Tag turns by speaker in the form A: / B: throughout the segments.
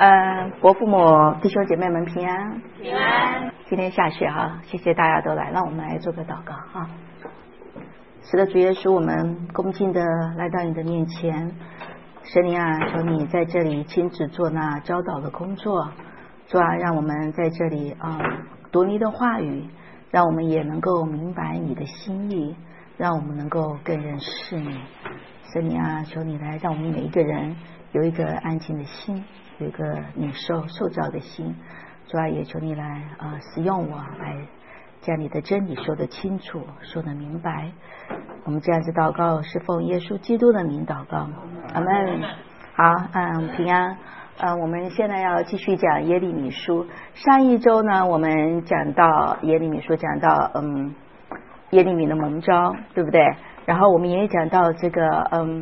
A: 伯父母弟兄姐妹们平安。
B: 平安。
A: 今天下雪哈，谢谢大家都来，让我们来做个祷告哈。是的，主耶稣，我们恭敬的来到你的面前，神灵啊，求你在这里亲自做那教导的工作，主啊，让我们在这里读你的话语，让我们也能够明白你的心意，让我们能够更认识你。神灵啊，求你来让我们每一个人有一个安静的心，有一个你受造的心。主啊，也求你来使用我，来将你的真理说得清楚，说得明白。我们这样子祷告是奉耶稣基督的名祷告，阿们。好，平安。我们现在要继续讲耶利米书。上一周呢，我们讲到耶利米书，讲到耶利米的蒙召，对不对？然后我们也讲到这个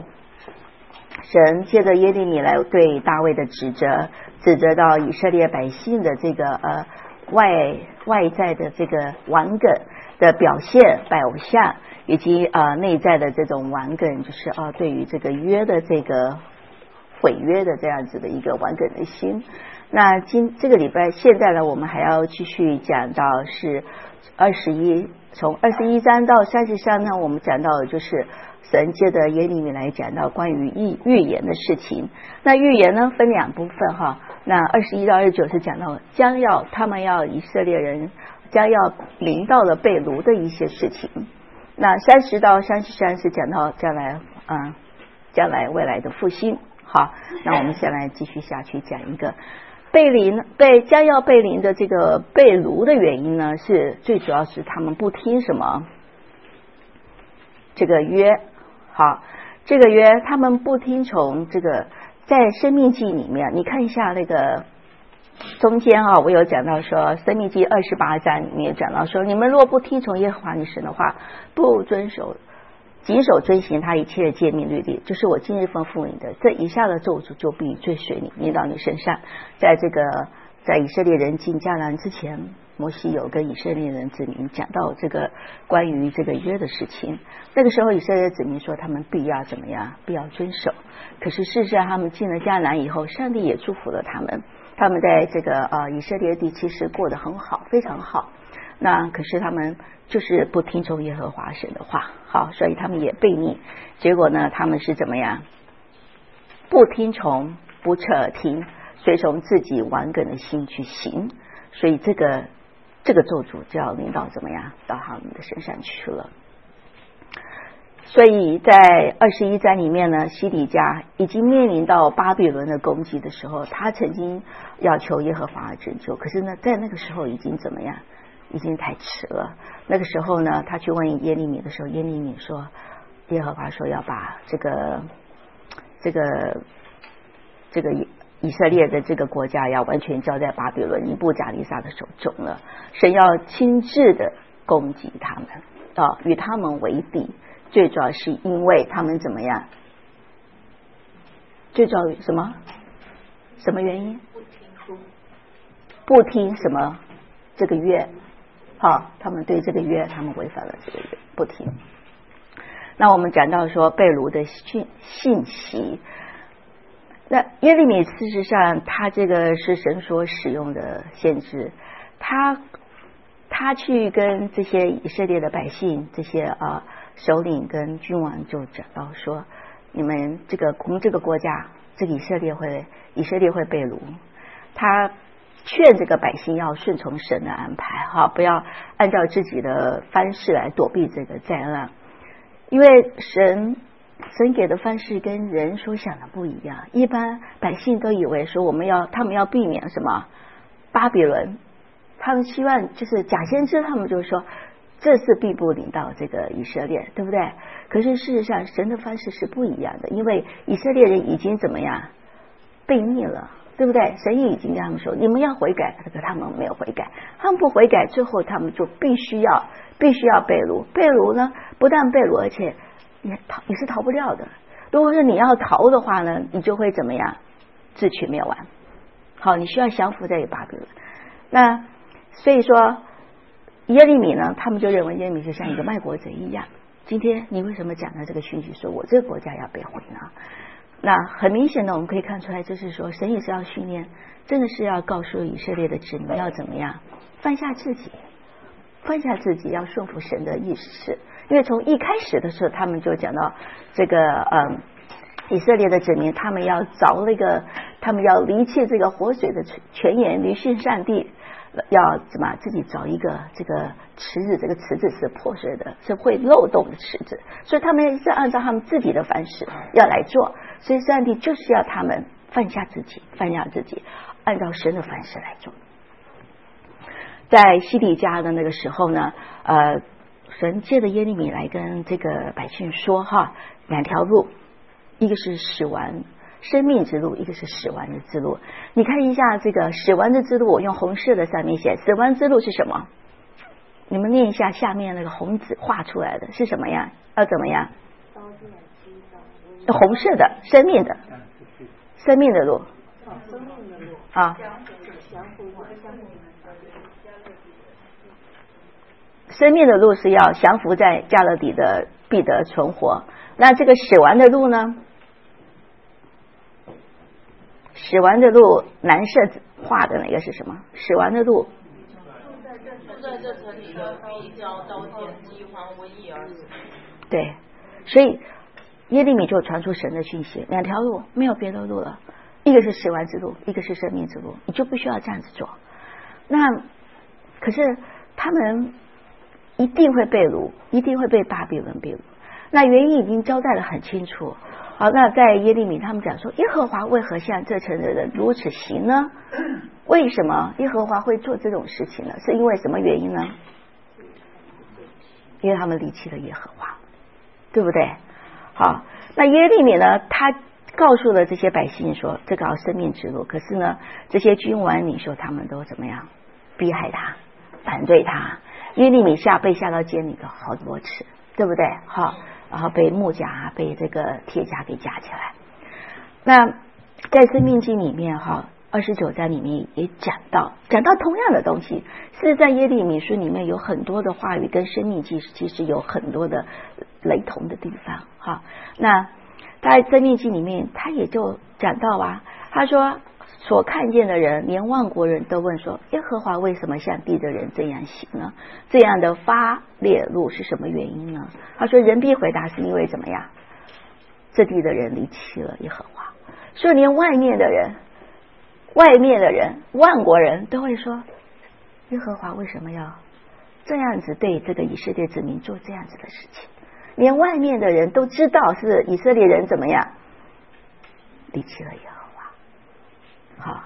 A: 神借着耶利米来对大卫的指责到以色列百姓的这个外在的这个顽梗的表现，拜偶像，以及内在的这种顽梗，就是对于这个约的这个毁约的这样子的一个顽梗的心。那这个礼拜现在呢，我们还要继续讲到是从21章到33呢，我们讲到的就是神借着耶利米来讲到关于预言的事情。那预言呢分两部分哈，那21到29是讲到他们要以色列人将要临到了被掳的一些事情。那30到33是讲到将来未来的复兴。好，那我们先来继续下去讲一个将要被临的这个被掳的原因呢，是最主要是他们不听什么这个约。好，这个约他们不听从这个，在生命记里面你看一下那个中间我有讲到说生命记28章里面讲到说，你们若不听从耶和华你神的话，不谨守遵行他一切的诫命律例，就是我今日吩咐你的，这以下的咒诅就必追随你，临到你身上。在以色列人进迦南之前，摩西有跟以色列人子民讲到这个关于这个约的事情。那个时候以色列子民说他们必要怎么样，必要遵守。可是事实上他们进了迦南以后，上帝也祝福了他们，他们在这个以色列地其实过得很好，非常好。那可是他们就是不听从耶和华神的话，好，所以他们也悖逆。结果呢，他们是怎么样？不听从，不侧耳听，随从自己顽梗的心去行。所以这个咒诅就要临到怎么样，到他们的身上去了。所以在21章里面呢，西底家已经面临到巴比伦的攻击的时候，他曾经要求耶和华拯救，可是呢，在那个时候已经怎么样？已经太迟了。那个时候呢，他去问耶利米的时候，耶利米说，耶和华说要把这个以色列的这个国家要完全交在巴比伦尼布甲尼撒的手中了。神要亲自的攻击他们与他们为敌。最主要是因为他们怎么样？最主要什么原因？不听什么这个约。好，他们对这个约，他们违反了这个约，不听。那我们讲到说被掳的信息，那耶利米事实上他这个是神所使用的先知，他去跟这些以色列的百姓，这些首领跟君王就讲到说，你们我们这个国家，这个以色列会被掳，他劝这个百姓要顺从神的安排，不要按照自己的方式来躲避这个灾难，因为神给的方式跟人所想的不一样。一般百姓都以为说他们要避免什么巴比伦，他们希望就是假先知，他们就说这次必不临到这个以色列，对不对？可是事实上神的方式是不一样的，因为以色列人已经怎么样悖逆了，对不对？神也已经跟他们说你们要悔改，可是他们没有悔改，他们不悔改，最后他们就必须要被掳。被掳呢，不但被掳，而且你是逃不掉的。如果是你要逃的话呢，你就会怎么样？自取灭亡。好，你需要降服在巴比伦。那所以说耶利米呢，他们就认为耶利米就像一个卖国贼一样。今天你为什么讲到这个讯息，说我这个国家要被毁呢？ 那很明显的，我们可以看出来，就是说，神也是要训练，真的是要告诉以色列的子民要怎么样放下自己，放下自己，要顺服神的意思。因为从一开始的时候，他们就讲到这个以色列的子民，他们要凿那个，他们要离弃这个活水的泉源，离信上帝，要怎么自己找一个这个池子，这个池子是破碎的，是会漏洞的池子，所以他们是按照他们自己的方式要来做，所以上帝就是要他们放下自己，放下自己，按照神的方式来做。在西底家的那个时候呢，神借着耶利米来跟这个百姓说哈，两条路，一个是死亡生命之路，一个是死亡的之路。你看一下这个死亡的之路，我用红色的上面写，死亡之路是什么？你们念一下下面那个红字画出来的是什么呀？要怎么样？红色的生命的路啊，生命的路是要降服在加勒底的必得存活。那这个死亡的路呢？死亡的路蓝色画的那个是什么？死亡的路
B: 住在这城里的必遭刀剑、饥荒、瘟疫而死。
A: 对，所以耶利米就传出神的讯息，两条路，没有别的路了，一个是死亡之路，一个是生命之路，你就必须要这样子做。那可是他们一定会被掳，一定会被巴比伦被掳。那原因已经交代得很清楚。好，那在耶利米他们讲说，耶和华为何向这城的人如此行呢？为什么耶和华会做这种事情呢？是因为什么原因呢？因为他们离弃了耶和华，对不对？好，那耶利米呢，他告诉了这些百姓说，这个生命之路。可是呢，这些君王领袖他们都怎么样？逼害他，反对他。耶利米被下到监里头好多次，对不对？好，然后被木甲、被这个铁甲给夹起来。那在申命记里面29章里面也讲到同样的东西，是在耶利米书里面有很多的话语跟申命记其实有很多的雷同的地方。那在申命记里面他也就讲到他说所看见的人，连万国人都问说，耶和华为什么向地的人这样行呢？这样的发烈怒是什么原因呢？他说人必回答，是因为怎么样？这地的人离弃了耶和华。所以连外面的人，万国人都会说，耶和华为什么要这样子对这个以色列子民做这样子的事情？连外面的人都知道是以色列人怎么样离弃了耶和华。好，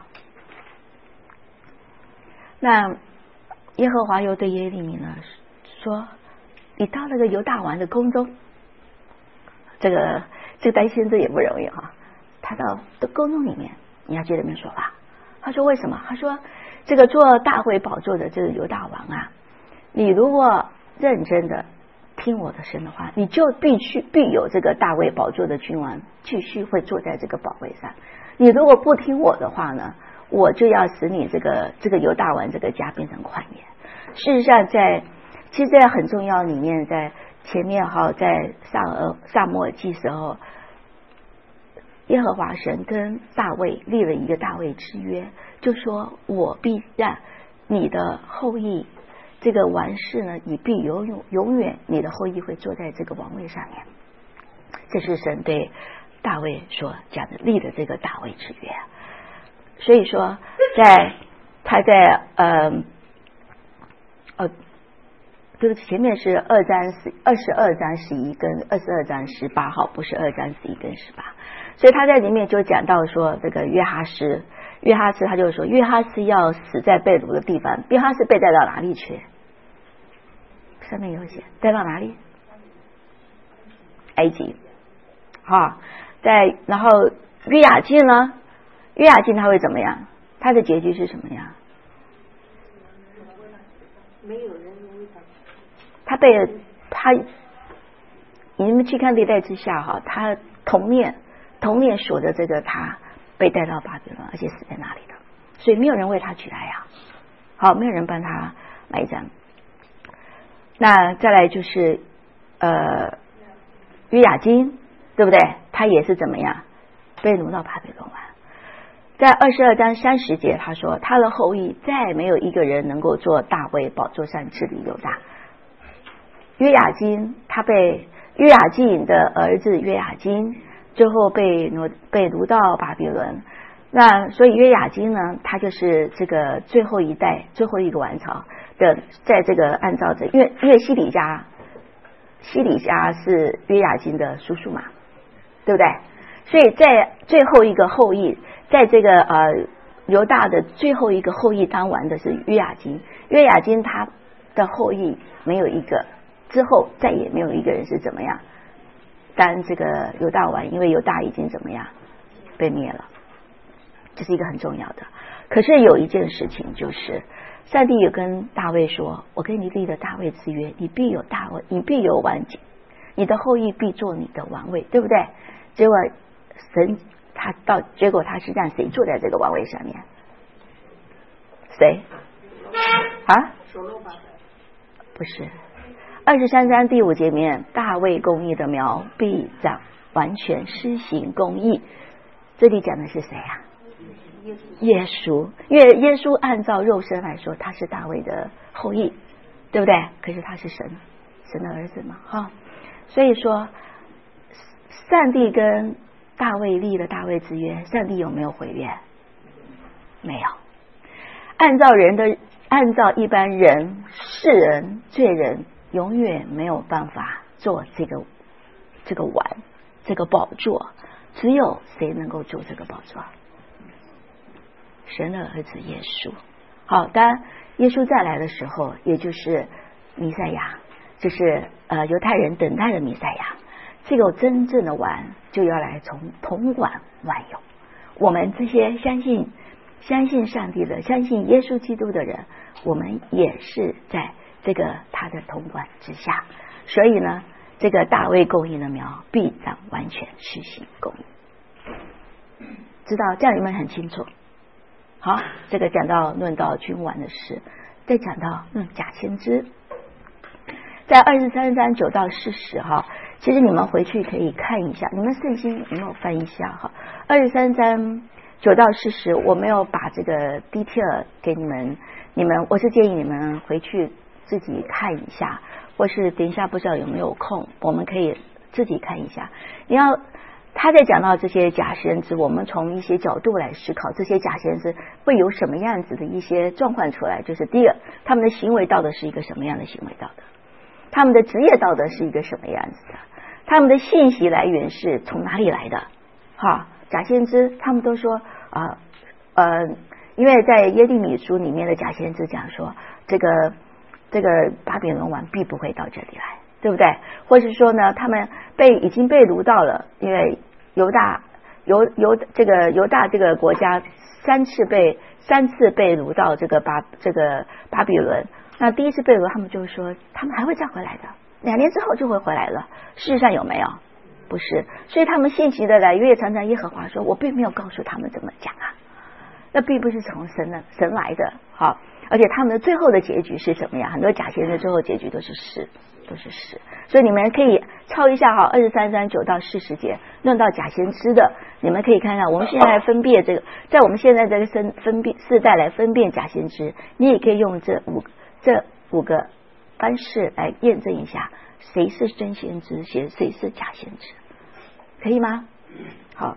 A: 那耶和华又对耶利米呢说，你到那个犹大王的宫中，这个担心这也不容易他到宫中里面，你要接着面说话。他说为什么？他说这个做大卫宝座的这个犹大王你如果认真的听我的声的话，你就必有这个大卫宝座的君王继续会坐在这个宝位上。你如果不听我的话呢，我就要使你这个犹大王这个家变成旷野。事实上其实在很重要里面，在前面在撒母耳记时候，耶和华神跟大卫立了一个大卫之约，就说我必让你的后裔这个王室呢，你必永远你的后裔会坐在这个王位上面。这是神对大卫所讲的立的这个大卫之约。所以说他在这个前面是22章11跟22章18不是2章11跟18。所以他在里面就讲到说，这个约哈斯他就说，约哈斯要死在被掳的地方。约哈斯被带到哪里去？上面有写带到哪里？埃及。然后约雅敬呢？约雅敬他会怎么样？他的结局是什么样？
C: 没有人为
A: 他你们去看历代之下他童年所的这个他被带到巴比伦，而且死在那里的，所以没有人为他举哀没有人帮他埋葬。那再来就是约雅斤，对不对？他也是怎么样被掳到巴比伦玩。在22章30节他说，他的后裔再没有一个人能够做大卫宝座上治理犹大。约雅斤他被约雅斤的儿子约雅斤最后被掳到巴比伦，那所以约雅斤呢，他就是这个最后一代最后一个王朝的，在这个按照着因为西底家是约雅斤的叔叔嘛，对不对？所以在最后一个后裔，在这个犹大的最后一个后裔当完的是约雅斤。约雅斤他的后裔没有一个，之后再也没有一个人是怎么样当这个犹大王，因为犹大已经怎么样被灭了，这是一个很重要的。可是有一件事情，就是上帝也跟大卫说，我跟你立了大卫之约，你必有王景，你的后裔必做你的王位，对不对？结果他是让谁坐在这个王位上面？谁啊？不是。23章第5节里面，大卫公义的苗必长，完全施行公义。这里讲的是谁啊？耶稣。因为耶稣按照肉身来说，他是大卫的后裔，对不对？可是他是神的儿子嘛，哈。所以说，上帝跟大卫立了大卫之约，上帝有没有毁约？没有。按照一般人、世人、罪人，永远没有办法做这个王，这个宝座。只有谁能够做这个宝座？神的儿子耶稣。好，当然耶稣再来的时候，也就是弥赛亚，就是犹太人等待的弥赛亚。这个真正的王就要来统管万有。我们这些相信上帝的、相信耶稣基督的人，我们也是在这个他的统管之下。所以呢，这个大卫公义的苗必长，完全施行公义。知道这样，你们很清楚。好，这个论到君王的事，再讲到假先知，在23章9到40哈。其实你们回去可以看一下，你们圣经有没有翻一下哈？23章9到40，我没有把这个 detail 给你们，我是建议你们回去自己看一下，或是等一下不知道有没有空，我们可以自己看一下。他在讲到这些假先知，我们从一些角度来思考，这些假先知会有什么样子的一些状况出来。就是第二，他们的行为道德是一个什么样的行为道德？他们的职业道德是一个什么样子的？他们的信息来源是从哪里来的？假先知他们都说因为在耶利米书里面的假先知讲说，这个巴比伦王必不会到这里来，对不对？或是说呢，他们已经被掳到了，因为犹大这个国家三次被掳到这个巴比伦。那第一次被掳，他们就说他们还会再回来的，2年之后就会回来了。事实上有没有？不是。所以他们信息的来源也常常耶和华说，我并没有告诉他们怎么讲啊，那并不是从神来的。好，而且他们的最后的结局是什么呀？很多假先知最后结局都是死。所以你们可以抄一下23章9到40节，论到假先知的，你们可以看看。我们现在来分辨这个，在我们现在这个世代来分辨假先知，你也可以用这五个方式来验证一下谁是真先知，谁是假先知，可以吗？好，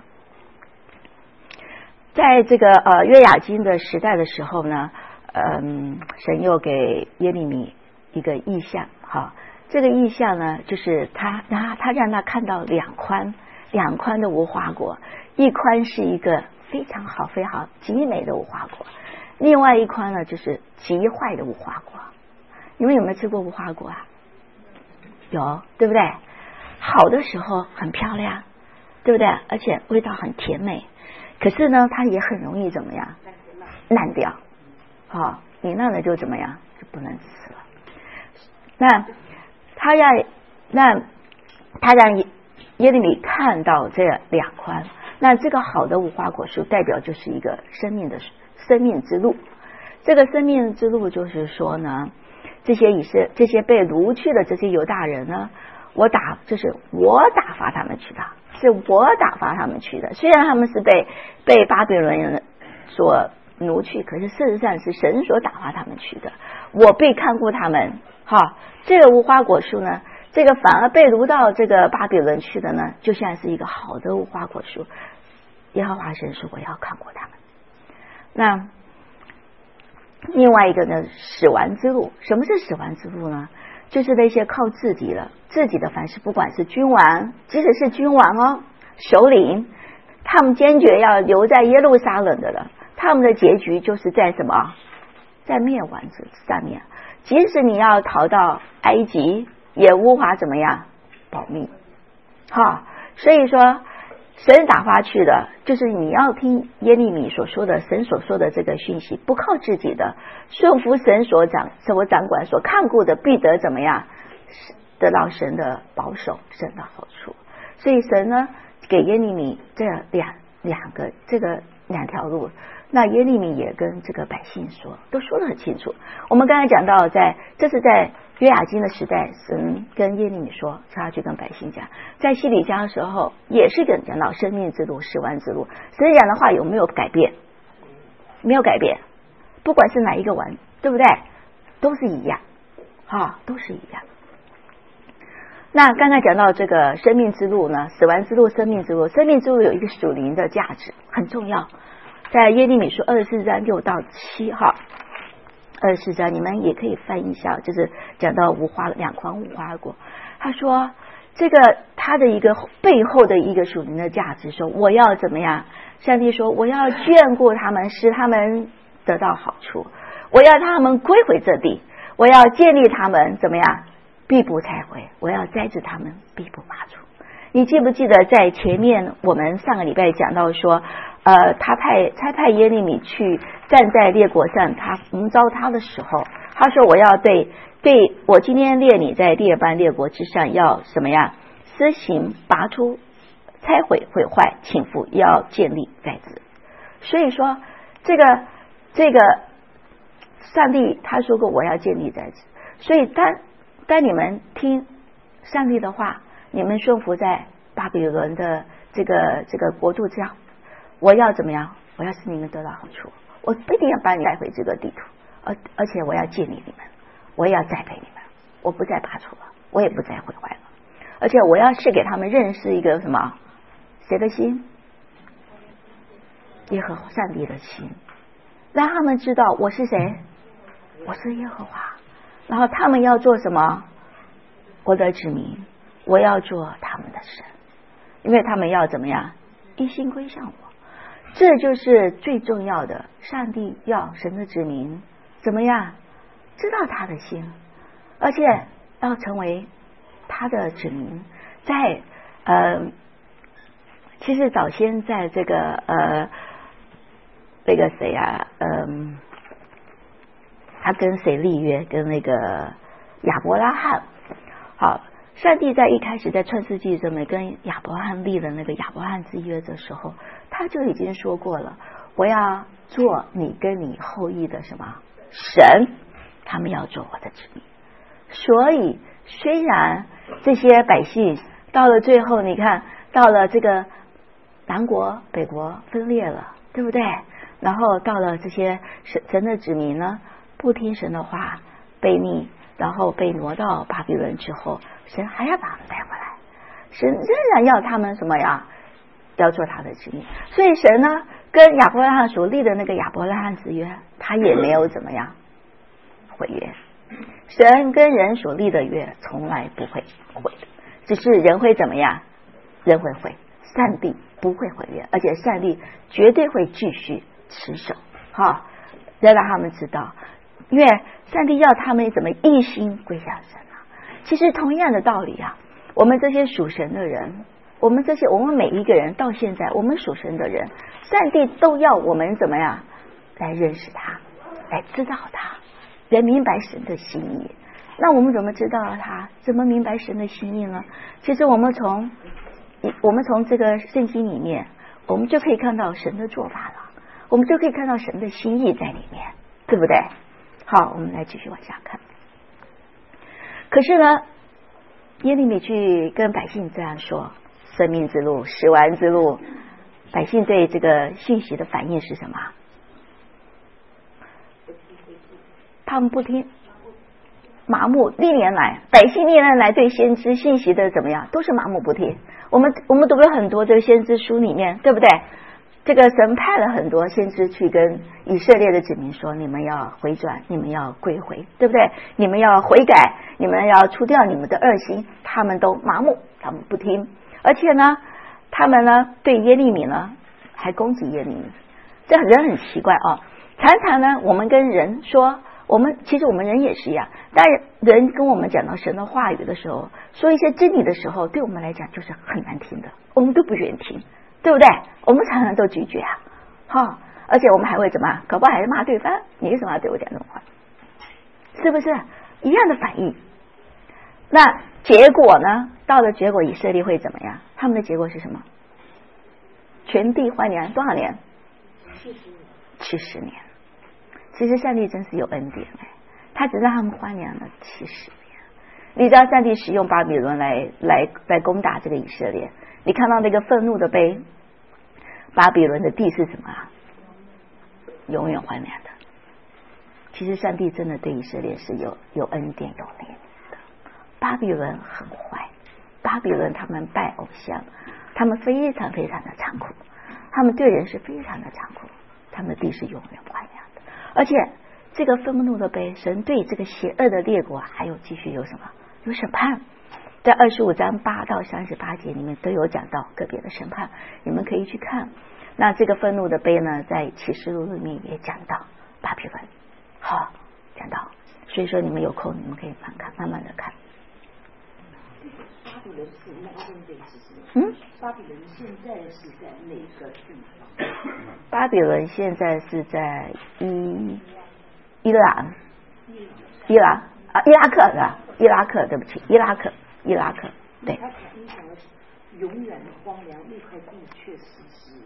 A: 在这个约雅斤的时代的时候呢，神又给耶利米一个异象。好，这个异象呢，就是他让他看到两宽的无花果，一宽是一个非常好非常好极美的无花果，另外一宽呢就是极坏的无花果。你们有没有吃过无花果啊？有，对不对？好的时候很漂亮，对不对？而且味道很甜美，可是呢它也很容易怎么样烂掉。你烂了就怎么样，就不能吃了。那他让耶利米看到这两宽，那这个好的无花果树代表就是一个生命之路。这个生命之路就是说呢，这些被掳去的这些犹大人呢，我打发他们去的， 是我打发他们去的。虽然他们是被巴比伦人所奴去，可是事实上是神所打发他们去的。我被看顾他们，哈，这个无花果树呢，这个反而被掳到这个巴比伦去的呢，就像是一个好的无花果树。耶和华神说我要看顾他们。那另外一个呢，死亡之路。什么是死亡之路呢？就是那些靠自己的凡事，不管是君王，即使是君王哦，首领，他们坚决要留在耶路撒冷的了，他们的结局就是在什么？在灭亡之上面。即使你要逃到埃及，也无法怎么样保命。好，所以说神打发去的，就是你要听耶利米所说的，神所说的这个讯息，不靠自己的，顺服神所掌管所看顾的，必得怎么样？得到神的保守，神的好处。所以神呢，给耶利米这两条路。那耶利米也跟这个百姓说，都说得很清楚。我们刚才讲到，这是在约雅斤的时代，神跟耶利米说，他去跟百姓讲。在西底家的时候，也是跟讲到生命之路、死亡之路。神讲的话有没有改变？没有改变，不管是哪一个王，对不对？都是一样，都是一样。那刚才讲到这个生命之路呢，死亡之路、生命之路，生命之路有一个属灵的价值，很重要。在耶利米书24章6到7号，24章你们也可以翻一下，就是讲到两筐无花果。他说这个他的一个背后的一个属灵的价值，说我要怎么样？上帝说我要眷顾他们，使他们得到好处，我要他们归回这地，我要建立他们怎么样？必不拆毁，我要栽植他们，必不拔除。你记不记得在前面我们上个礼拜讲到说，他差派耶利米去站在列国上，他蒙召他的时候，他说我要对我今天列你在列邦列国之上，要什么样？施行拔出、拆毁、毁坏、倾覆，要建立栽植。所以说这个上帝他说过我要建立栽植，所以当你们听上帝的话，你们顺服在巴比伦的这个国度这样，我要怎么样？我要使你们得到好处，我必定要把你带回这个地图，而且我要建立你们，我也要栽培你们，我不再拔除了，我也不再毁坏了，而且我要是给他们认识一个什么？谁的心？耶和华上帝的心，让他们知道我是谁，我是耶和华。然后他们要做什么？我的子民，我要做他们的神，因为他们要怎么样？一心归向我。这就是最重要的。上帝要神的子民怎么样？知道他的心，而且要成为他的子民。在其实早先在这个那个谁啊，他跟谁立约？跟那个亚伯拉罕。好，上帝在一开始在创世纪这么跟亚伯拉罕立了那个亚伯拉罕之约的时候，他就已经说过了，我要做你跟你后裔的什么神，他们要做我的子民。所以虽然这些百姓到了最后，你看到了这个南国北国分裂了，对不对？然后到了这些神的子民呢，不听神的话，悖逆，然后被挪到巴比伦之后，神还要把他们带回来，神仍然要他们什么呀？要做他的子民。所以神呢，跟亚伯拉罕所立的那个亚伯拉罕之约，他也没有怎么样毁约。神跟人所立的约从来不会毁，只是人会怎么样？人会毁，上帝不会毁约，而且上帝绝对会继续持守。好，要让他们知道，因为上帝要他们怎么一心归向神啊。其实同样的道理啊，我们这些属神的人，我们每一个人到现在，我们属神的人，上帝都要我们怎么样来认识他，来知道他，来明白神的心意。那我们怎么知道他？怎么明白神的心意呢？其实我们从这个圣经里面，我们就可以看到神的做法了，我们就可以看到神的心意在里面，对不对？好，我们来继续往下看。可是呢，耶利米去跟百姓这样说， 生命之路、食完之路，百姓对这个信息的反应是什么？他们不听，麻木。历年来，百姓历年来对先知信息的怎么样，都是麻木不听。我们读了很多这个先知书里面，对不对？这个神派了很多先知去跟以色列的子民说，你们要回转，你们要归回，对不对？你们要悔改，你们要除掉你们的恶行。他们都麻木，他们不听。而且呢，他们呢对耶利米呢还攻击耶利米，这人很奇怪啊。常常呢我们跟人说，其实我们人也是一样，当人跟我们讲到神的话语的时候，说一些真理的时候，对我们来讲就是很难听的，我们都不愿意听，对不对？我们常常都拒绝啊，而且我们还会怎么，搞不好还是骂对方，你为什么要对我讲这种话？是不是一样的反应？那结果呢？到了结果，以色列会怎么样？他们的结果是什么？全地欢年，多少年？70年。其实上帝真是有恩典他只让他们欢年了70年。你知道上帝使用巴比伦来攻打这个以色列，你看到那个愤怒的杯，巴比伦的地是什么啊？永远欢年的。其实上帝真的对以色列是有恩典有怜悯的。巴比伦很坏，巴比伦他们拜偶像，他们非常非常的残酷，他们对人是非常的残酷，他们的地是永远欢年的。而且这个愤怒的杯，神对这个邪恶的列国还有继续有什么？有审判。在25章8到38节里面都有讲到个别的审判，你们可以去看。那这个愤怒的杯呢，在启示录里面也讲到巴比伦，好讲到，所以说你们有空你们可以慢慢的看。
C: 巴比伦是那个分别是什么？巴比伦现在是在哪个地方？
A: 巴比伦现在是在伊朗啊，伊拉克是吧？伊拉克，对不起，伊拉克，对。
C: 他影响了永远的荒凉，那块地确实是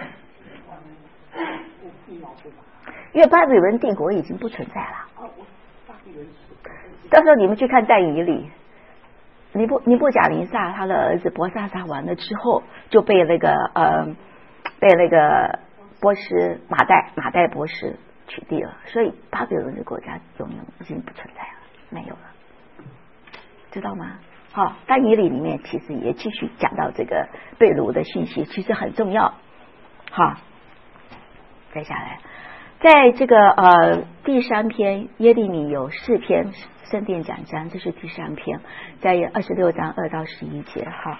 C: 一毛不拔。
A: 因为巴比伦帝国已经不存在了。
C: 巴比伦
A: 到时候你们去看但以理，尼布甲尼撒他的儿子伯萨撒完了之后，就被那个波斯马代波斯取缔了，所以巴比伦的国家永远已经不存在了，没有了，知道吗？好，但以理里面其实也继续讲到这个被掳的信息，其实很重要。好，再下来，在这个第3篇耶利米有4篇圣殿讲章，这是第3篇，在26章2到11节。好，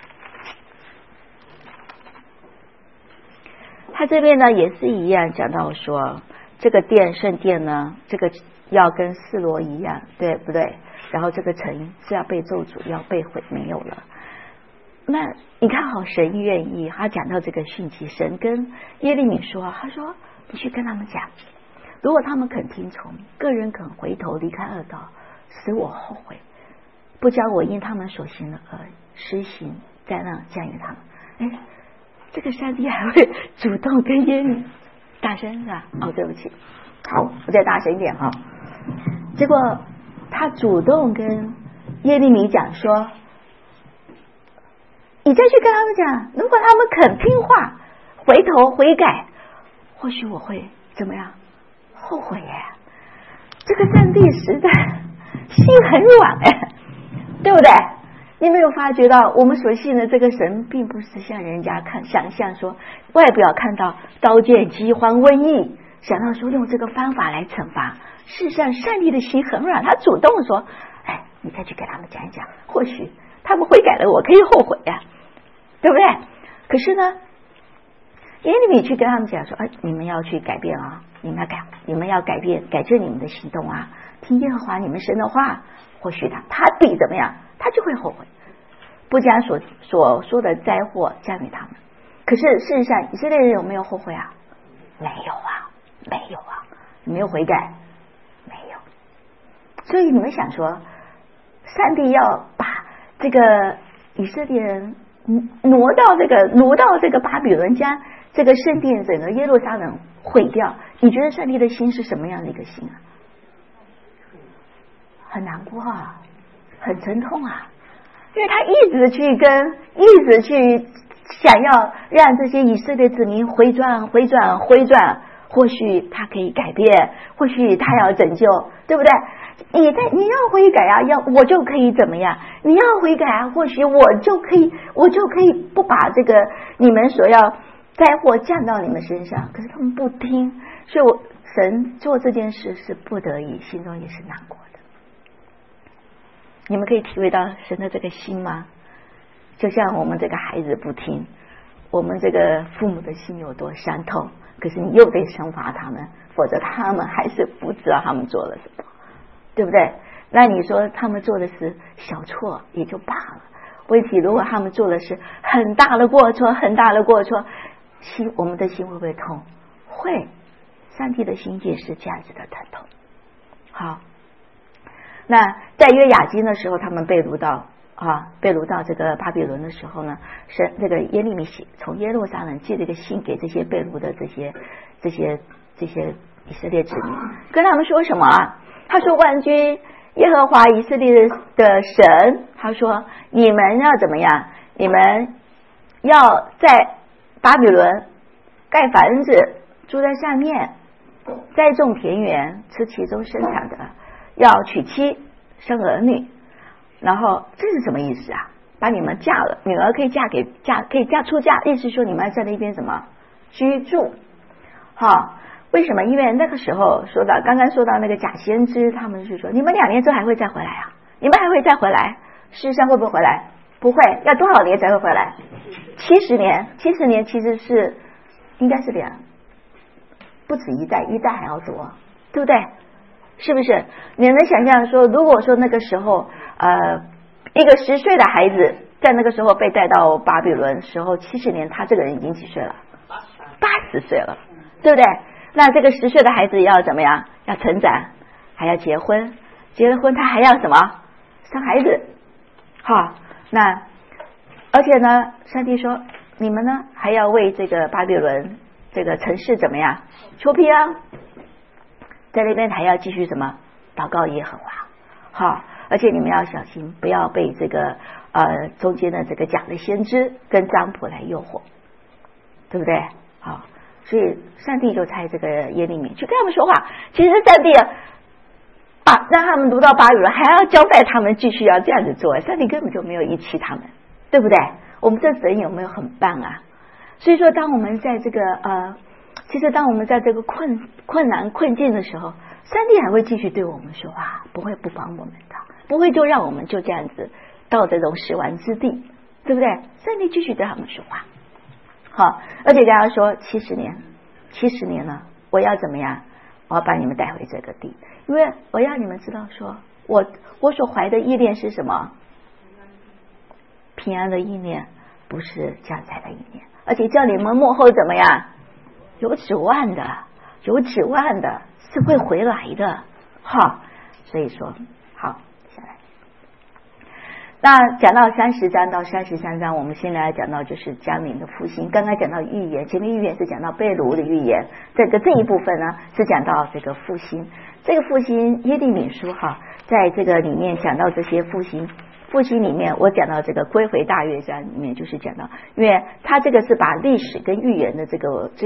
A: 他这边呢也是一样讲到说，这个圣殿呢，这个要跟示罗一样，对不对？然后这个城是要被咒诅，要被毁，没有了。那你看好神愿意，他讲到这个讯息，神跟耶利米说，他说你去跟他们讲，如果他们肯听从，个人肯回头离开恶道，使我后悔，不将我因他们所行的施行灾难降于他们。这个上帝还会主动跟耶利米大声是吧？对不起，好，我再大声一点哈。结果他主动跟耶利米讲说，你再去跟他们讲，如果他们肯听话，回头悔改，或许我会怎么样？后悔耶！这个上帝实在心很软对不对？你没有发觉到我们所信的这个神，并不是像人家想象说，外表看到刀剑饥荒瘟疫，想到说用这个方法来惩罚。事实上，上帝的心很软，他主动说：“你再去给他们讲一讲，或许他们悔改了，我可以后悔呀，对不对？”可是呢，耶利米去跟他们讲说：“你们要去改变啊，你们要改变，改正你们的行动啊，听耶和华你们神的话，或许他必怎么样，他就会后悔，不将所说的灾祸降于他们。”可是事实上，以色列人有没有后悔啊？没有啊，没有悔改。没有，所以你们想说，上帝要把这个以色列人挪到这个巴比伦，将这个圣殿整个耶路撒冷毁掉，你觉得上帝的心是什么样的一个心啊？很难过啊，很沉痛啊。 因为他一直去想要让这些以色列子民回转，或许他可以改变，或许他要拯救，对不对？你要悔改啊，我就可以怎么样？你要悔改啊，或许我就可以不把这个你们所要灾祸降到你们身上。可是他们不听，所以神做这件事是不得已，心中也是难过的。你们可以体会到神的这个心吗？就像我们这个孩子不听，我们这个父母的心有多伤痛，可是你又得惩罚他们，否则他们还是不知道他们做了什么，对不对？那你说他们做的是小错也就罢了，问题如果他们做的是很大的过错，我们的心会不会痛？会，上帝的心也是这样子的疼痛。好，那在约雅斤的时候，他们被掳到这个巴比伦的时候呢，是这个耶利米从耶路撒冷寄了一个信给这些被掳的这些以色列子民，跟他们说什么啊？他说万军耶和华以色列的神，他说你们要怎么样？你们要在巴比伦盖房子，住在上面，栽种田园，吃其中生产的，要娶妻生儿女。然后这是什么意思啊？把你们嫁了，女儿可以出嫁，意思说你们要在那边什么居住？好，为什么？因为那个时候刚刚说到那个假先知，他们是说你们2年之后还会再回来啊？你们还会再回来？事实上会不会回来？不会，要多少年才会回来？70年。70年其实是应该是不止一代还要多，对不对？是不是？你能想象说，如果说那个时候一个10岁的孩子在那个时候被带到巴比伦时候，70年，他这个人已经几岁了？80岁了，对不对？那这个10岁的孩子要怎么样？要成长，还要结婚，结了婚他还要什么？生孩子。好，那而且呢，上帝说你们呢还要为这个巴比伦这个城市怎么样求平安，在那边还要继续什么祷告耶和华。好，而且你们要小心，不要被这个中间的这个假的先知跟占卜来诱惑，对不对？好，所以上帝就差这个耶利米去跟他们说话。其实上帝让他们读到巴比伦，还要交代他们继续要这样子做，上帝根本就没有遗弃他们，对不对？我们这神有没有很棒啊？所以说当我们在这个其实当我们在这个困难困境的时候，上帝还会继续对我们说话，不会不帮我们的，不会就让我们就这样子到这种死亡之地，对不对？上帝继续对他们说话。好，而且跟他说70年了，我要怎么样？我要把你们带回这个地，因为我要你们知道说我所怀的意念是什么？平安的意念，不是将灾的意念，而且叫你们幕后怎么样？有指望的，是会回来的。好，所以说好，下来。那讲到30章到33章，我们现在来讲到就是将临的复兴。刚刚讲到预言，前面预言是讲到被掳的预言，这一部分呢是讲到这个复兴。这个复兴耶利米书在这个里面讲到这些复兴里面，我讲到这个归回大乐章里面就是讲到，因为他这个是把历史跟预言的这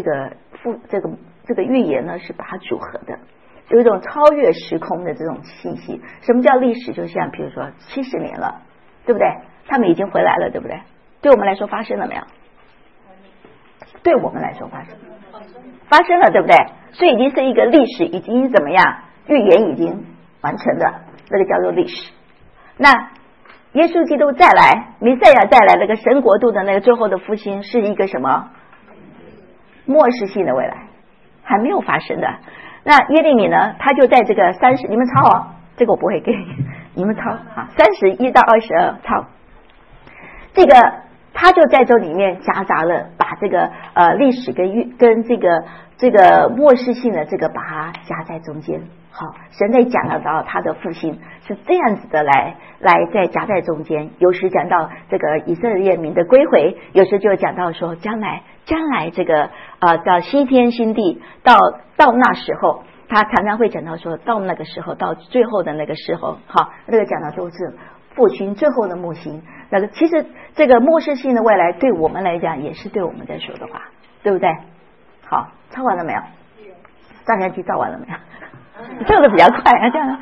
A: 个预言呢是把它组合的，有一种超越时空的这种信息。什么叫历史？就像比如说70年了，对不对？他们已经回来了，对不对？对我们来说发生了没有？对我们来说发生了，对不对？所以已经是一个历史，已经怎么样？预言已经完成的，那个叫做历史。那耶稣基督再来，弥赛亚再来，那个神国度的那个最后的复兴是一个什么？末世性的未来，还没有发生的。那耶利米呢，他就在这个30，你们抄这个我不会给你们抄31到22抄。这个他就在这里面夹杂了，把这个历史跟这个末世性的这个把它夹在中间。好，神在讲到他的复兴是这样子的来在夹在中间，有时讲到这个以色列民的归回，有时就讲到说将来这个到新天新地，到那时候，他常常会讲到说到那个时候，到最后的那个时候，好，那个讲的都是复兴最后的木星。那个其实这个末世性的未来对我们来讲也是对我们在说的话，对不对？好，抄完了没有？照相机照完了没有？照的比较快啊，这样。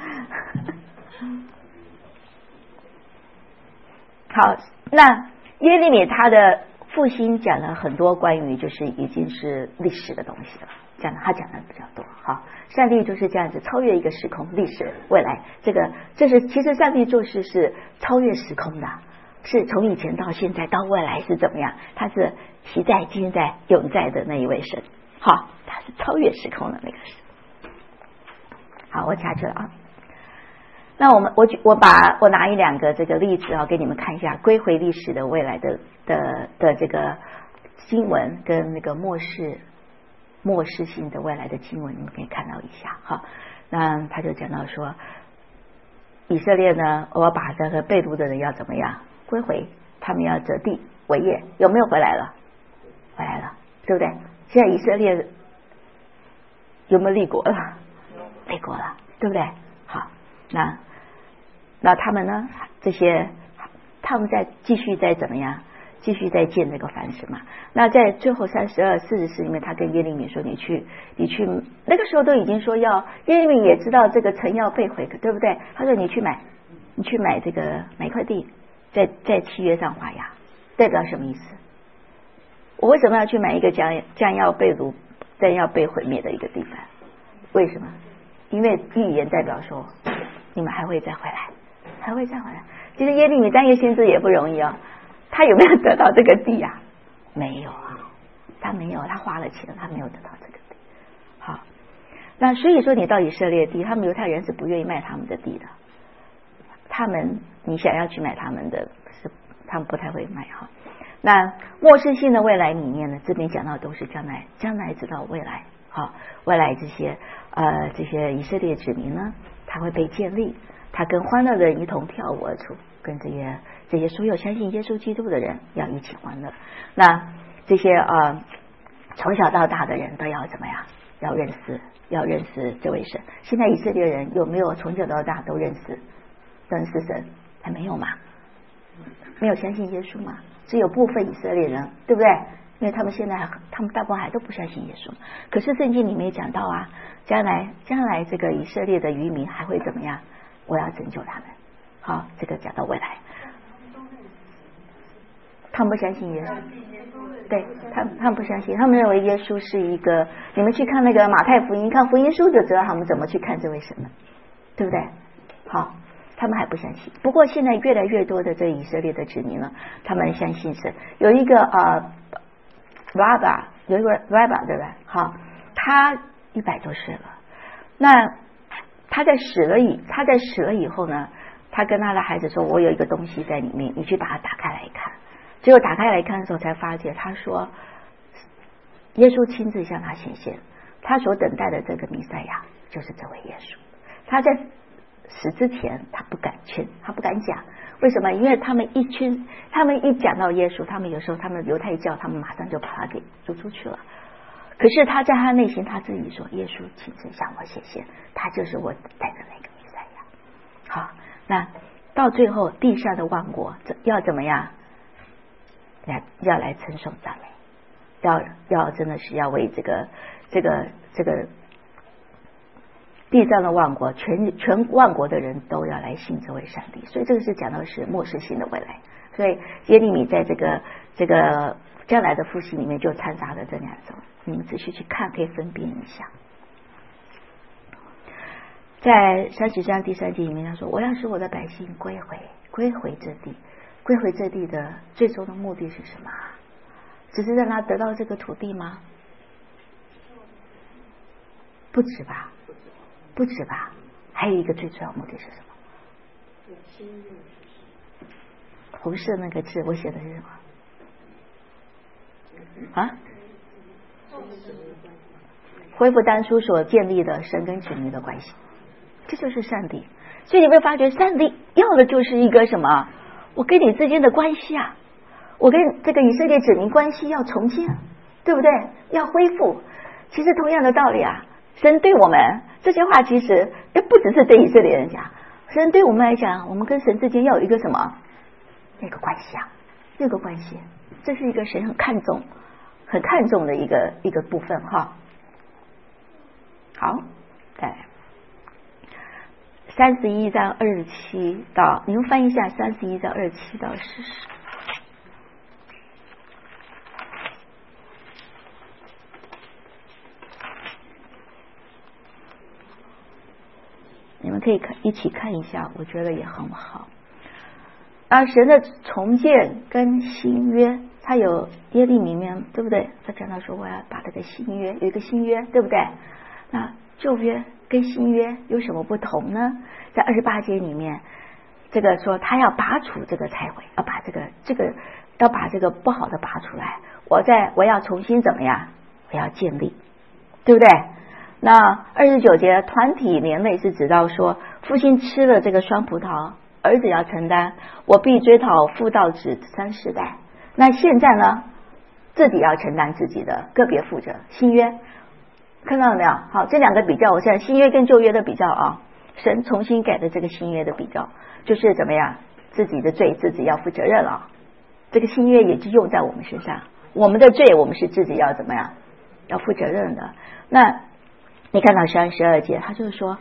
A: 好，那耶利米他的复兴讲了很多关于就是已经是历史的东西了，他讲的比较多。好，上帝就是这样子超越一个时空，历史未来，这是其实上帝做事是超越时空的，是从以前到现在到未来是怎么样，他是昔在今在永在的那一位神。好，他是超越时空的那个神。好，我掐去了啊。那我拿一两个这个例子啊，给你们看一下归回历史的未来的这个经文跟那个末世性的未来的经文，你们可以看到一下哈。那他就讲到说，以色列呢，我要把这个被掳的人要怎么样归回，他们要择地为业，有没有回来了？回来了，对不对？现在以色列有没有立国了？立国了，对不对？好，那他们呢？这些他们在继续在怎么样？继续在建这个磐石嘛。那在最后32、44里面，他跟耶利米说：“你去，那个时候都已经说要耶利米也知道这个城要被毁，对不对？他说你去买这个买一块地，在契约上画押，代表什么意思？我为什么要去买一个将要被掳、将要被毁灭的一个地方？为什么？因为预言代表说你们还会再回来。”还会再回来。其实耶利米当一个先知也不容易哦，他有没有得到这个地啊？没有啊，他没有，他花了钱，他没有得到这个地。好，那所以说你到以色列地，他们犹太人是不愿意卖他们的地的。你想要去买他们的，他们不太会卖哈。那末世性的未来里面呢，这边讲到都是将来直到未来。好，未来这些以色列子民呢，他会被建立。他跟欢乐的人一同跳舞而出，跟这些所有相信耶稣基督的人要一起欢乐。那这些从小到大的人都要怎么样？要认识这位神。现在以色列人有没有从小到大都认识神？还没有嘛？没有相信耶稣嘛？只有部分以色列人，对不对？因为他们大部分还都不相信耶稣。可是圣经里面讲到啊，将来这个以色列的渔民还会怎么样？我要拯救他们。好，这个讲到未来，他们不相信耶稣，对他们不相信，他们认为耶稣是一个。你们去看那个马太福音，看福音书就知道他们怎么去看这位神了，对不对？好，他们还不相信。不过现在越来越多的这以色列的子民呢，他们相信神。有一个rabbi， 对不对？好，他100多岁了。那他在死了以后呢，他跟他的孩子说：“我有一个东西在里面，你去把它打开来看。”结果打开来看的时候，才发现他说，耶稣亲自向他显现，他所等待的这个弥赛亚就是这位耶稣。他在死之前，他不敢讲，为什么？因为他们一讲到耶稣，他们有时候他们犹太教，他们马上就把他给逐出去了。可是他在他内心，他自己说：“耶稣亲自向我显现，他就是我等待的那个弥赛亚。”好，那到最后，地上的万国要怎么样？要来称颂赞美，要真的是要为这个地上的万国，全万国的人都要来信这位上帝。所以这个是讲到是末世性的未来。所以耶利米在这个将来的复兴里面就掺杂了这两种，你们仔细去看，可以分辨一下。在30章第3节里面，他说：“我要使我的百姓归回这地。”归回这地的最终的目的是什么？只是让他得到这个土地吗？不止吧，还有一个最重要的目的是什么？红色那个字我写的是什么？啊？恢复当初所建立的神跟子民的关系，这就是上帝。所以你会发觉，上帝要的就是一个什么？我跟你之间的关系啊，我跟这个以色列子民关系要重建，对不对？要恢复。其实同样的道理啊，神对我们这些话，其实也不只是对以色列人讲， 神对我们来讲，我们跟神之间要有一个什么那个关系啊，那个关系，这是一个神很看重的一个部分哈。好，再来31章27到，你们翻译一下31章27到40。你们可以一起看一下，我觉得也很好。神的重建跟新约，他有耶利米面，对不对？他讲到说我要把这个新约有一个新约，对不对？那旧约跟新约有什么不同呢？在28节里面，这个说他要拔除这个拆毁，要把要把这个不好的拔出来。我要重新怎么样？我要建立，对不对？那29节团体连累是指到说，父亲吃了这个酸葡萄，儿子要承担，我必追讨父到子3世代。那现在呢，自己要承担自己的个别负责。新约看到了没有？好，这两个比较，我现在新约跟旧约的比较啊，神重新改的这个新约的比较，就是怎么样，自己的罪自己要负责任了。这个新约也是用在我们身上，我们的罪我们是自己要怎么样，要负责任的。那你看到32节，他说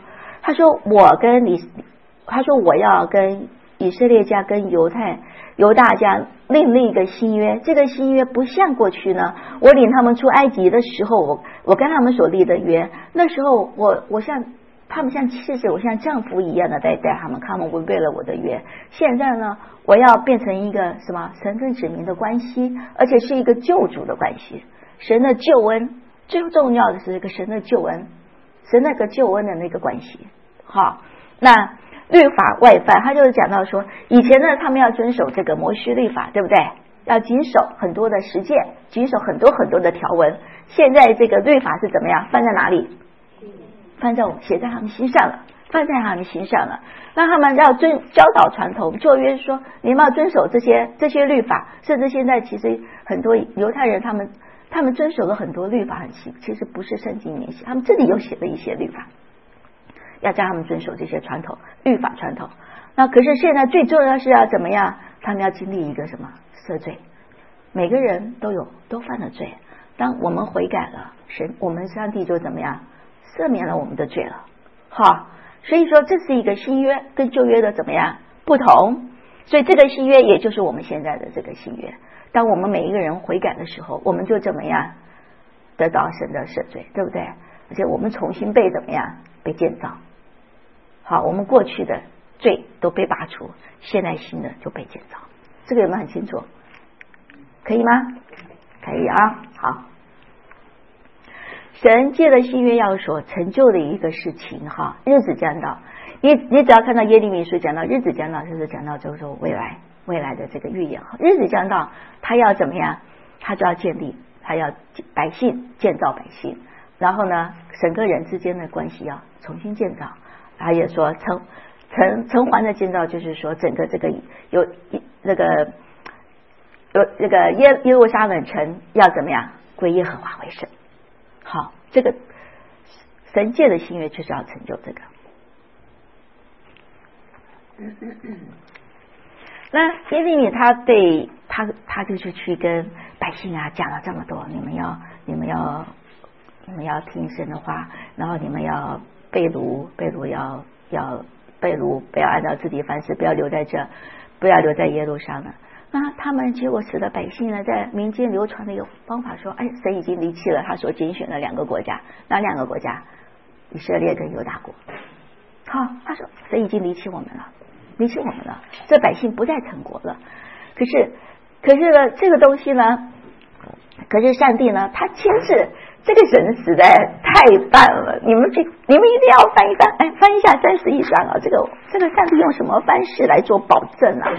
A: 我要跟以色列家跟犹大家另立一个新约。这个新约不像过去呢，我领他们出埃及的时候，我跟他们所立的约，那时候我像他们像妻子，我像丈夫一样的带他们，他们违背了我的约。现在呢，我要变成一个什么神跟子民的关系，而且是一个救主的关系。神的救恩最重要的是一个神的救恩，神那个救恩的那个关系。好，那律法外犯，他就是讲到说，以前呢，他们要遵守这个摩西律法，对不对？要谨守很多的实践，谨守很多很多的条文。现在这个律法是怎么样？放在哪里？写在他们心上了，放在他们心上了。那他们要教导传统，旧约说你们要遵守这些律法，甚至现在其实很多犹太人他们遵守了很多律法，其实不是圣经里面写，他们这里有写了一些律法。要叫他们遵守这些传统律法传统。那可是现在最重要的是要怎么样？他们要经历一个什么赦罪？每个人都犯了罪，当我们悔改了，我们上帝就怎么样赦免了我们的罪了。好，所以说这是一个新约跟旧约的怎么样不同。所以这个新约也就是我们现在的这个新约，当我们每一个人悔改的时候，我们就怎么样得到神的赦罪，对不对？而且我们重新被怎么样被建造。好，我们过去的罪都被拔除，现在新的就被建造。这个有没有很清楚？可以吗？可以啊。好，神借了新约要所成就的一个事情哈，日子将到。你只要看到耶利米书讲到日子将到，就是讲到就是说未来的这个预言。日子将到，他要怎么样？他就要建立，他要百姓建造百姓，然后呢，神跟人之间的关系要重新建造。他也说城环的建造，就是说整个这个有这个耶路撒冷城要怎么样归耶和华为圣。好，这个神界的新约就是要成就这个。那耶利米他就是去跟百姓啊讲了这么多，你们要听神的话，然后你们要被掳不要按照自己方式，不要留在这，不要留在耶路撒冷。那他们结果使得百姓呢，在民间流传的一个方法说，神已经离弃了他所拣选的2个国家，哪2个国家？以色列跟犹大国。好，他说神已经离弃我们了，这百姓不再成国了。可是呢，这个东西呢，可是上帝呢，他亲自。这个神实在太棒了，你们一定要翻一翻，翻一下31章啊，这个上帝用什么方式来做保证啊？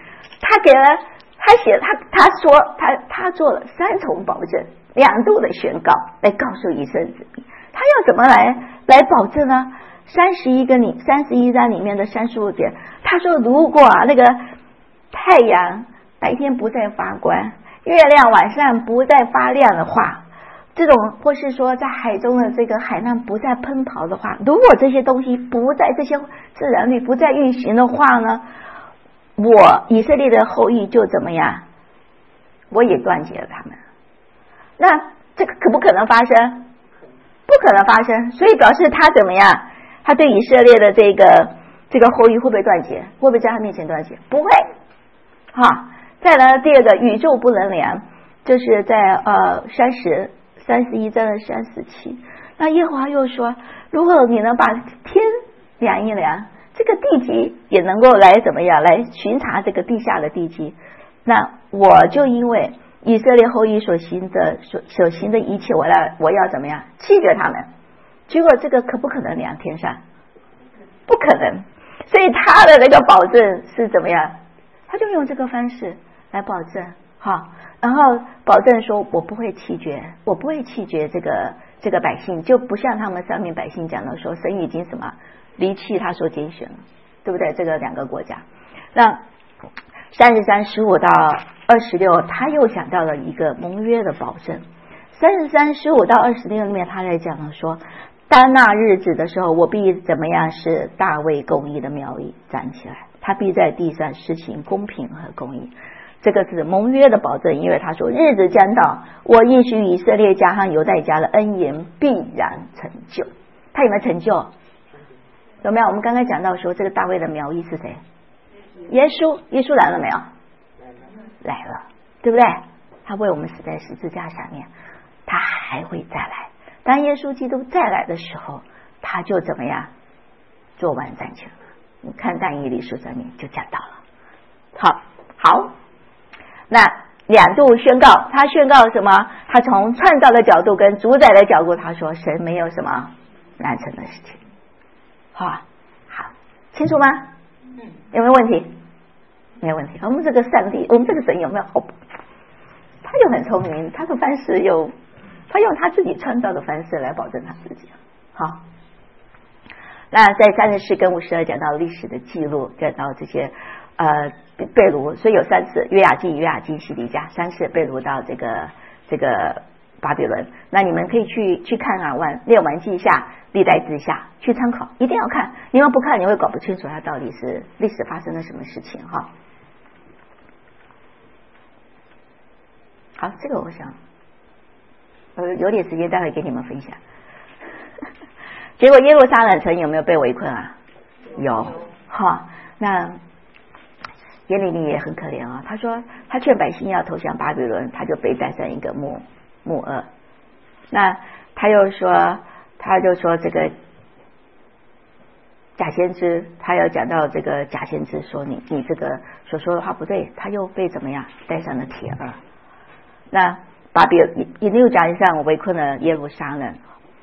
A: 他做了3重保证，2度的宣告来告诉以色列子民，他要怎么来保证呢？31章里面的35节，他说如果那个太阳白天不再发光，月亮晚上不再发亮的话， 这种或是说在海中的这个海浪不再奔跑的话，如果这些东西不在，这些自然律不再运行的话呢，我以色列的后裔就怎么样？我也断绝了他们。那这个可不可能发生？不可能发生。所以表示他怎么样？他对以色列的这个后裔会不会断绝？会不会在他面前断绝？不会。好，再来第二个，宇宙不能量，就是在31章的37。那耶和华又说，如果你能把天量一量，这个地基也能够来怎么样来巡查这个地下的地基，那我就因为以色列后裔所行的一切，我要怎么样弃绝他们。结果这个可不可能量天上？不可能。所以他的那个保证是怎么样？他就用这个方式来保证，好，然后保证说我不会弃绝这个百姓，就不像他们上面百姓讲的说神已经什么离弃他所拣选了，对不对？这个两个国家。那33:15到26，他又讲到了一个盟约的保证。33:15到26里面，他在讲了说，当那日子的时候，我必怎么样使大卫公义的苗裔站起来，他必在地上施行公平和公义。这个是盟约的保证，因为他说日子将到，我应许以色列家和犹太家的恩言必然成就。他有没有成就？有没有？我们刚才讲到说这个大卫的苗裔是谁？耶稣来了没有？来了，对不对？他为我们死在十字架上面，他还会再来。当耶稣基督再来的时候，他就怎么样做完战权了。你看但以理书上面就讲到了。好，那两度宣告，他宣告什么？他从创造的角度跟主宰的角度，他说神没有什么难成的事情。好，清楚吗？有没有问题？没有问题。我们这个上帝，我们这个神有没有好？他又很聪明，他的方式他用他自己创造的方式来保证他自己。好，那在34跟52讲到历史的记录，讲到这些被掳，所以有3次约雅基西底家，3次被掳到这个巴比伦。那你们可以去看啊，列王记下历代志下去参考，一定要看，你们不看你会搞不清楚它到底是历史发生了什么事情哈。好，这个我想有点时间待会给你们分享。结果耶路撒冷城有没有被围困啊？有。好，那耶利米也很可怜啊，他说他劝百姓要投降巴比伦，他就被带上一个木轭。那他就说这个假先知，他要讲到这个假先知说你这个所说的话不对，他又被怎么样带上了铁轭。那以利加上围困了耶路撒冷，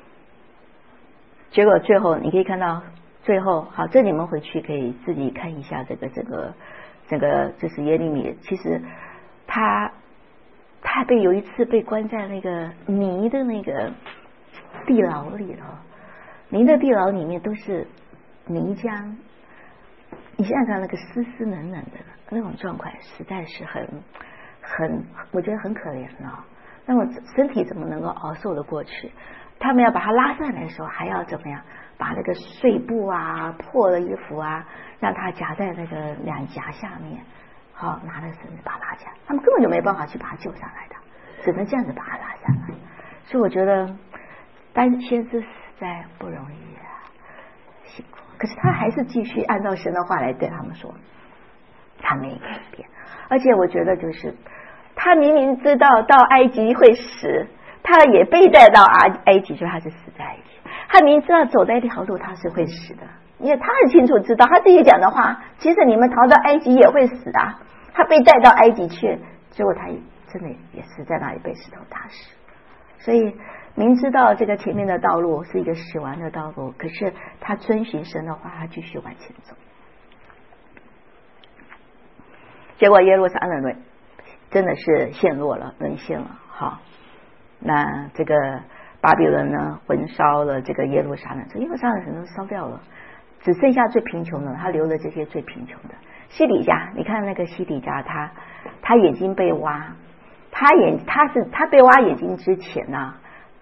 A: 结果最后你可以看到最后，好，这你们回去可以自己看一下这个就是耶利米，其实他有一次被关在那个泥的那个地牢里头，泥的地牢里面都是泥浆，你想想看那个湿湿冷冷的那种状况，实在是很我觉得很可怜啊。那么身体怎么能够熬受得过去？他们要把他拉上来的时候，还要怎么样？把那个碎布啊、破的衣服啊，让他夹在那个两颊下面，好，拿着绳子把他拉下来。他们根本就没办法去把他救上来的，只能这样子把他拉上来。所以我觉得当先知实在不容易啊，辛苦。可是他还是继续按照神的话来对他们说，他没改变。而且我觉得就是他明明知道到埃及会死，他也被带到埃及，就他是死在埃及。他明知道走在这条路他是会死的，因为他很清楚知道他自己讲的话，其实你们逃到埃及也会死啊。他被带到埃及去，结果他真的也是在那里被石头打死。所以明知道这个前面的道路是一个死亡的道路，可是他遵循神的话，他继续往前走。结果耶路撒冷真的是陷落了，沦陷了。好，那这个巴比伦呢，焚烧了这个耶路撒冷城，耶路撒冷城都烧掉了，只剩下最贫穷的，他留了这些最贫穷的。西底家，你看那个西底家，他眼睛被挖，他被挖眼睛之前呢，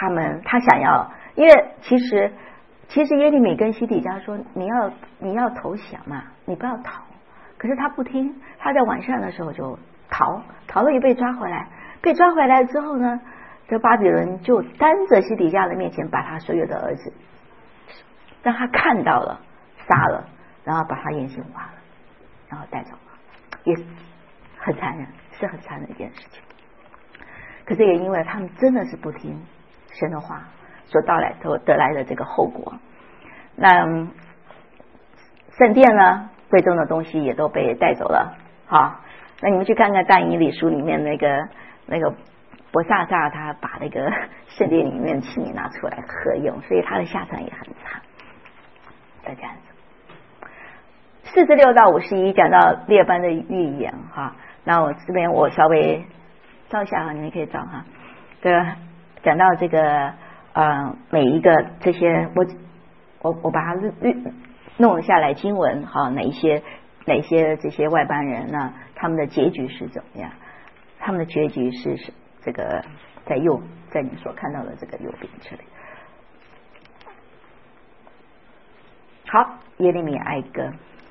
A: 他想要，因为其实耶利米跟西底家说，你要投降嘛，你不要逃。可是他不听，他在晚上的时候就逃了，也被抓回来。被抓回来之后呢，这巴比伦就当着西底家的面前把他所有的儿子让他看到了，杀了，然后把他眼睛挖了，然后带走了，也很残忍，是很残忍的一件事情。可是也因为他们真的是不听神的话所得来的这个后果，那圣殿呢，贵重的东西也都被带走了。好，那你们去看看但以理书里面那个伯萨撒，他把那个圣殿里面的器皿拿出来合用，所以他的下场也很惨。再这样子，46到51讲到列邦的预言哈。那我这边我稍微照一下，你们可以照哈。讲到这个每一个这些我把它弄了下来经文哈，哪些这些外邦人呢，他们的结局是怎么样？他们的结局是这个在你所看到的这个右边这里。好，耶利米哀歌。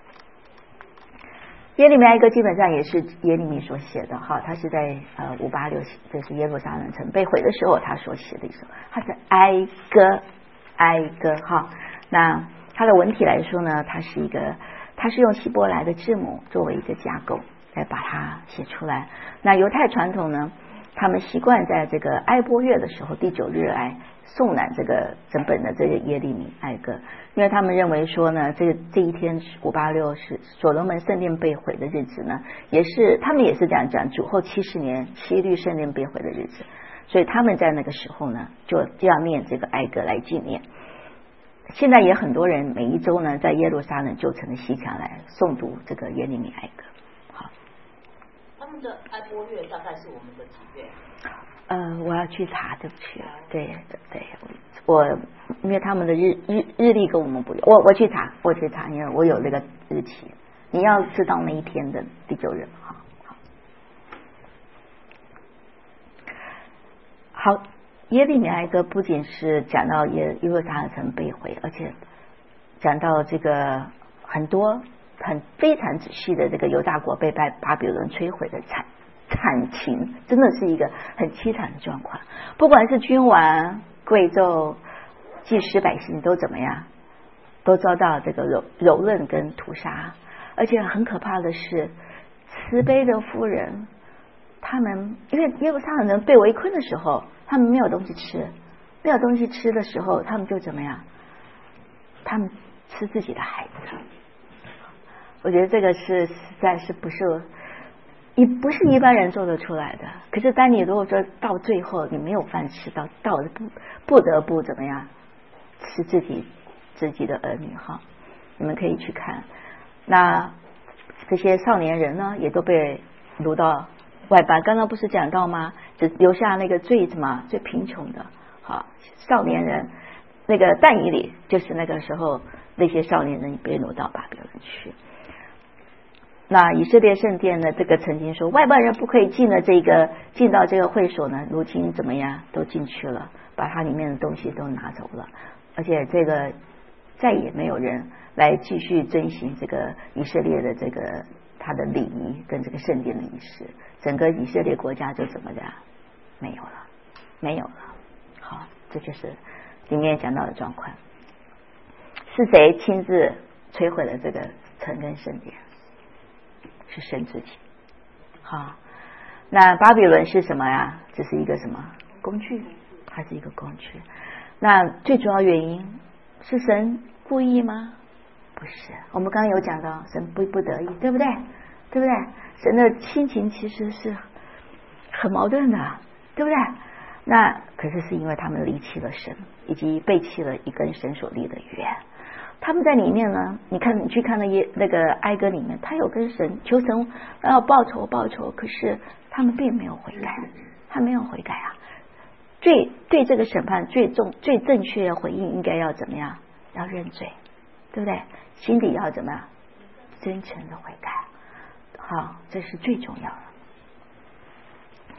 A: 耶利米哀歌基本上也是耶利米所写的哈，他是在586，这是耶路撒冷城被毁的时候他所写的一首，他是哀歌哈。那它的文体来说呢，它是用希伯来的字母作为一个架构来把它写出来。那犹太传统呢，他们习惯在这个哀波月的时候第9日来诵览这个整本的这个耶利米哀歌，因为他们认为说呢，这一天586是所罗门圣殿被毁的日子呢，他们也是这样讲，主后70年希律圣殿被毁的日子，所以他们在那个时候呢就要念这个哀歌来纪念。现在也很多人每一周呢在耶路撒冷旧城的西墙来诵读这个耶利米哀歌。好，
B: 他们的哀波月大概是我们的几月？
A: 我要去查，对不起，对，因为他们的日历跟我们不一样，我去查，因为我有那个日期，你要知道那一天的第9日。好，耶利米哀歌不仅是讲到耶路撒冷城被毁，而且讲到这个很多非常仔细的这个犹大国被巴比伦摧毁的惨情，真的是一个很凄惨的状况。不管是君王、贵胄、祭司、百姓都怎么样，都遭到这个蹂躏跟屠杀。而且很可怕的是，慈悲的夫人，他们因为耶路撒冷人被围困的时候，他们没有东西吃的时候，他们就怎么样？他们吃自己的孩子。我觉得这个实在是不是一般人做得出来的。可是当你如果说到最后你没有饭吃，到不得不怎么样吃自己的儿女哈，你们可以去看。那这些少年人呢，也都被掳到外邦。刚刚不是讲到吗？只留下那个最贫穷的少年人。那个但以理就是那个时候那些少年人被掳到巴比伦去。那以色列圣殿呢，这个曾经说外邦人不可以进到这个会所呢，如今怎么样都进去了，把它里面的东西都拿走了，而且这个再也没有人来继续遵循这个以色列的这个他的礼仪跟这个圣殿的仪式，整个以色列国家就怎么样没有了。好，这就是里面讲到的状况。是谁亲自摧毁了这个城跟圣殿？是神自己。好，那巴比伦是什么呀？这是一个什么工具？它是一个工具。那最主要原因是神故意吗？不是，我们刚刚有讲到神不得已，对不对？神的心情其实是很矛盾的，对不对？那可是因为他们离弃了神，以及背弃了一跟神所立的约。他们在里面呢，你去看那个哀歌里面，他有跟神求神要报仇，可是他们并没有悔改，啊。对这个审判最正确的回应应该要怎么样？要认罪，对不对？心里要怎么样？真诚的悔改。好，这是最重要的。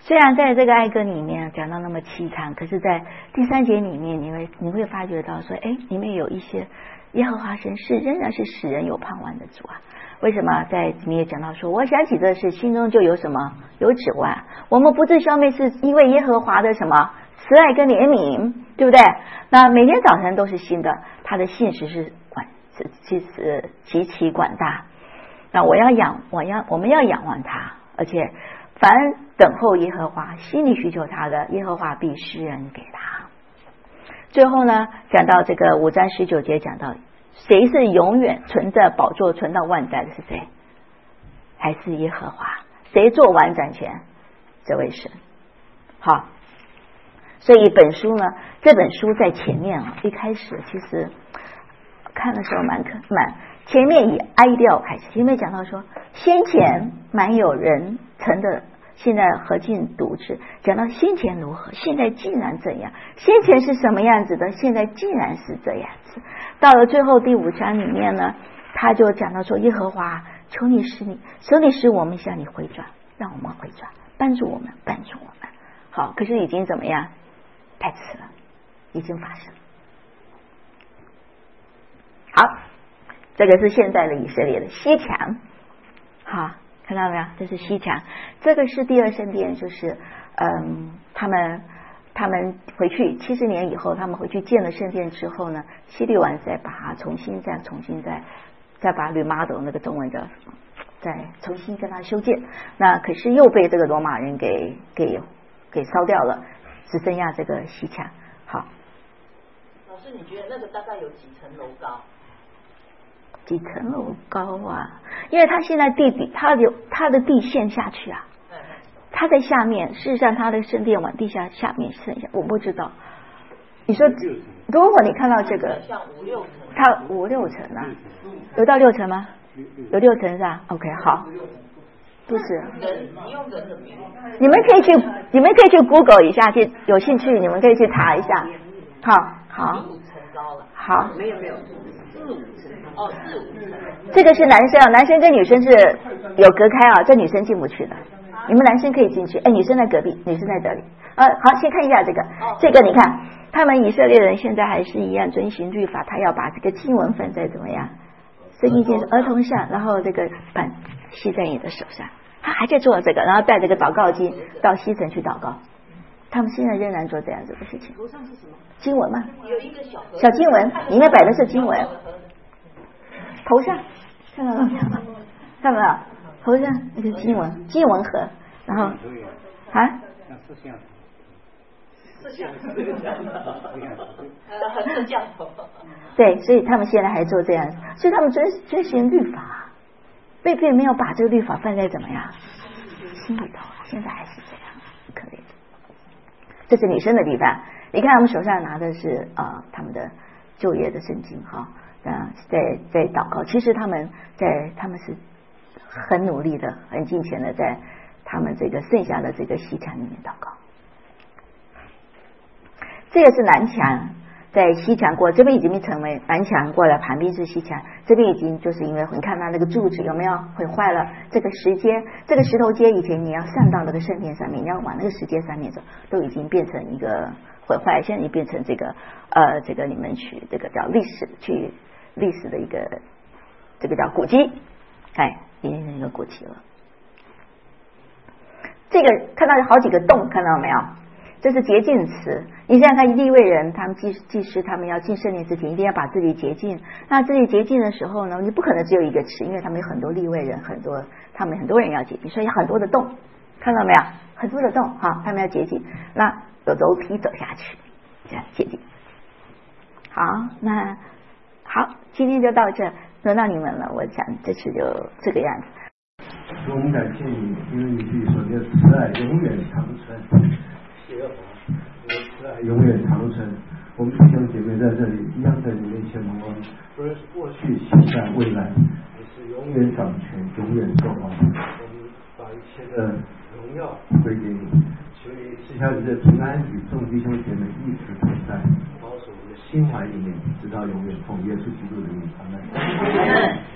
A: 虽然在这个哀歌里面讲到那么凄惨，可是在第3节里面你会发觉到说，里面有一些耶和华神仍然是使人有盼望的主啊。为什么在里面也讲到说，我想起这事，心中就有什么？有指望。我们不致消灭，是因为耶和华的什么慈爱跟怜悯，对不对？那每天早晨都是新的，他的信实是极其广大。那我们要仰望他，而且凡等候耶和华，心里需求他的，耶和华必施恩给他。最后呢，讲到这个5章19节，讲到谁是永远存在宝座存到万代的是谁？还是耶和华？谁做完掌权？这位神。好，所以这本书在前面一开始其实看的时候前面以哀调开始，因为讲到说先前蛮有人成的，现在何尽独至。讲到先前如何，现在竟然这样，先前是什么样子的，现在竟然是这样子。到了最后第5章里面呢，他就讲到说，耶和华求你使我们向你回转，让我们回转，帮助我们。好，可是已经怎么样？太迟了，已经发生。好，这个是现在的以色列的西墙。好，看到没有？这是西墙。这个是第2圣殿，就是他们回去70年以后，他们回去建了圣殿之后呢，希律王再把它重新再把吕马斗那个中文叫什么，再重新跟他修建。那可是又被这个罗马人给烧掉了，只剩下这个西墙。好，
B: 老师，你觉得那个大概有几层楼高？
A: 几层楼高啊？因为它现在地底，它的地陷下去啊，它在下面。事实上，它的圣殿往地下面剩下，我不知道。你说，如果你看到这个，
B: 像5-6层，
A: 它5-6层啊，有到6层吗？有6层是吧 ？OK， 好，不是。
B: 你用人的比例，
A: 你们可以去 Google 一下，有兴趣你们可以去查一下。好
B: 5层高了。
A: 好，
C: 没有4-5层。
B: 哦，4-5层。
A: 这个是男生啊，男生跟女生是有隔开啊，这女生进不去的。你们男生可以进去，女生在隔壁，女生在这里。好，先看一下这个。这个你看，他们以色列人现在还是一样遵循律法，他要把这个经文放在怎么样？圣经经儿童上，然后这个板系在你的手上，他还在做这个，然后带这个祷告经到西城去祷告。他们现在仍然做这样子的事情。
C: 头上是什么？
A: 经文嘛，
B: 有一个小
A: 经文，里面摆的是经文。头上看到了没有？看到没有？头上那个经文盒，然后对，所以他们现在还做这样，所以他们遵循律法，并没有把这个律法放在怎么样心里头，现在还是这样，可怜。这是女生的地方，你看他们手上拿的是他们的旧约的圣经哈，在祷告。其实他们是很努力的，很尽全的在他们这个剩下的这个西墙里面祷告。这个是南墙，在西墙过，这边已经成为南墙过了，旁边是西墙，这边已经就是因为你看到那个柱子有没有毁坏了？这个石头阶以前你要上到那个圣殿上面，你要往那个石阶上面走，都已经变成一个毁坏，现在已经变成这个你们去这个叫历史的一个这个叫古迹，已经是一个古迹了。这个看到有好几个洞，看到没有？这是洁净池。你想想看，利未人他们祭司他们要进圣殿之前，一定要把自己洁净。那自己洁净的时候呢，你不可能只有一个池，因为他们有很多利未人，他们很多人要洁净，所以有很多的洞，看到没有？很多的洞他们要洁净。那有楼梯走下去，这样洁净。好，那好，今天就到这，轮到你们了。我想这次就这个样子。
D: 我们感谢你，因为你自己说你的慈爱永远长存。耶和华，你的慈爱永远长存。我们弟兄姐妹在这里一样在你面前蒙恩，不论是过去、现在、未来，你是永远掌权、永远作王。我们把一切的荣耀归给你，求你赐下你的平安与众弟兄姐妹一直同在，保守我们的心怀意念，直到永远。奉耶稣基督的名，阿门。